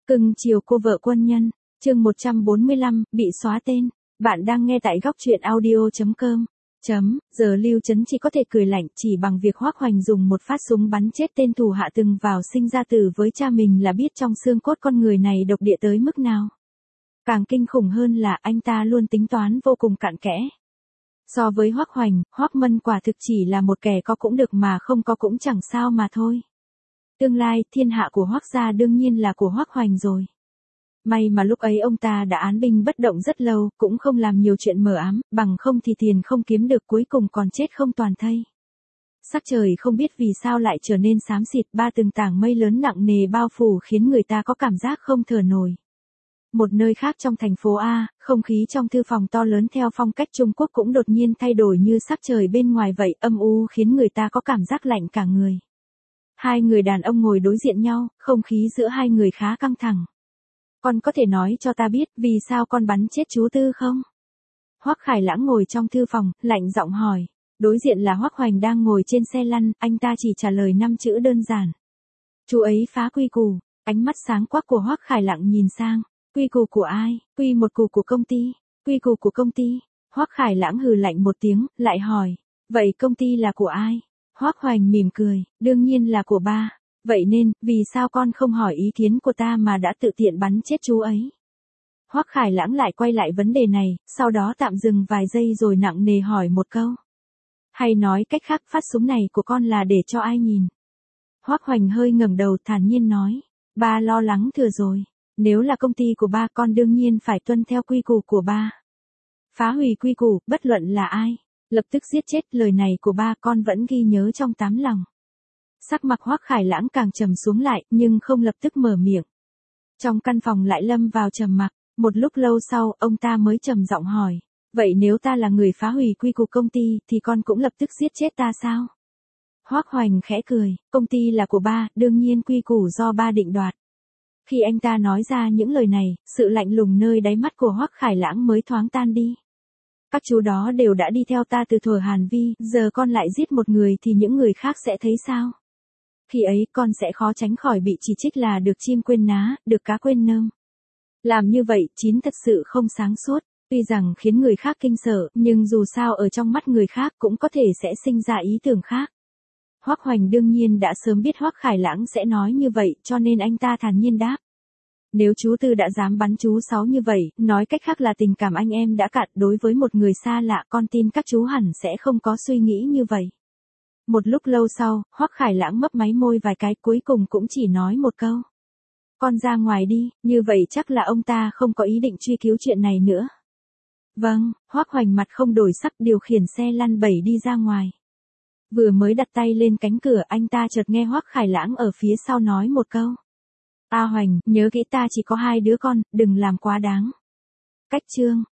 Cưng chiều cô vợ quân nhân, chương 145, bị xóa tên. Bạn đang nghe tại góc truyện audio.com. Giờ Lưu Trấn chỉ có thể cười lạnh chỉ bằng việc Hoắc Hoành dùng một phát súng bắn chết tên thủ hạ từng vào sinh ra tử với cha mình là biết trong xương cốt con người này độc địa tới mức nào. Càng kinh khủng hơn là anh ta luôn tính toán vô cùng cặn kẽ. So với Hoắc Hoành, Hoắc Mân quả thực chỉ là một kẻ có cũng được mà không có cũng chẳng sao mà thôi. Tương lai, thiên hạ của Hoắc gia đương nhiên là của Hoắc Hoành rồi. May mà lúc ấy ông ta đã án binh bất động rất lâu, cũng không làm nhiều chuyện mờ ám, bằng không thì tiền không kiếm được cuối cùng còn chết không toàn thây. Sắc trời không biết vì sao lại trở nên xám xịt, ba từng tảng mây lớn nặng nề bao phủ khiến người ta có cảm giác không thở nổi. Một nơi khác trong thành phố A, không khí trong thư phòng to lớn theo phong cách Trung Quốc cũng đột nhiên thay đổi như sắc trời bên ngoài vậy, âm u khiến người ta có cảm giác lạnh cả người. Hai người đàn ông ngồi đối diện nhau, không khí giữa hai người khá căng thẳng. Con có thể nói cho ta biết vì sao con bắn chết chú Tư không? Hoắc Khải Lãng ngồi trong thư phòng, lạnh giọng hỏi. Đối diện là Hoắc Hoành đang ngồi trên xe lăn, anh ta chỉ trả lời 5 chữ đơn giản. Chú ấy phá quy củ. Ánh mắt sáng quắc của Hoắc Khải Lãng nhìn sang. Quy củ của ai? Quy một củ của công ty. Quy củ của công ty. Hoắc Khải Lãng hừ lạnh một tiếng, lại hỏi. Vậy công ty là của ai? Hoắc Hoành mỉm cười, đương nhiên là của ba. Vậy nên, vì sao con không hỏi ý kiến của ta mà đã tự tiện bắn chết chú ấy? Hoắc Khải Lãng lại quay lại vấn đề này, sau đó tạm dừng vài giây rồi nặng nề hỏi một câu. Hay nói cách khác phát súng này của con là để cho ai nhìn? Hoắc Hoành hơi ngẩng đầu thản nhiên nói. Ba lo lắng thừa rồi. Nếu là công ty của ba con đương nhiên phải tuân theo quy củ của ba. Phá hủy quy củ, bất luận là ai. Lập tức giết chết, lời này của ba con vẫn ghi nhớ trong tám lòng. Sắc mặt Hoắc Khải Lãng càng trầm xuống lại, nhưng không lập tức mở miệng. Trong căn phòng lại lâm vào trầm mặc, một lúc lâu sau, ông ta mới trầm giọng hỏi, vậy nếu ta là người phá hủy quy củ công ty, thì con cũng lập tức giết chết ta sao? Hoắc Hoành khẽ cười, công ty là của ba, đương nhiên quy củ do ba định đoạt. Khi anh ta nói ra những lời này, sự lạnh lùng nơi đáy mắt của Hoắc Khải Lãng mới thoáng tan đi. Các chú đó đều đã đi theo ta từ thuở Hàn Vi, giờ con lại giết một người thì những người khác sẽ thấy sao? Khi ấy con sẽ khó tránh khỏi bị chỉ trích là được chim quên ná, được cá quên nơm. Làm như vậy chín thật sự không sáng suốt, tuy rằng khiến người khác kinh sợ, nhưng dù sao ở trong mắt người khác cũng có thể sẽ sinh ra ý tưởng khác. Hoắc Hoành đương nhiên đã sớm biết Hoắc Khải Lãng sẽ nói như vậy, cho nên anh ta thản nhiên đáp. Nếu chú Tư đã dám bắn chú Sáu như vậy, nói cách khác là tình cảm anh em đã cạn, đối với một người xa lạ con tin các chú hẳn sẽ không có suy nghĩ như vậy. Một lúc lâu sau, Hoắc Khải Lãng mấp máy môi vài cái cuối cùng cũng chỉ nói một câu. Con ra ngoài đi, như vậy chắc là ông ta không có ý định truy cứu chuyện này nữa. Vâng, Hoắc Hoành mặt không đổi sắc điều khiển xe lăn bẩy đi ra ngoài. Vừa mới đặt tay lên cánh cửa anh ta chợt nghe Hoắc Khải Lãng ở phía sau nói một câu. A Hoành, nhớ kỹ ta chỉ có 2 đứa con, đừng làm quá đáng. Cách chương.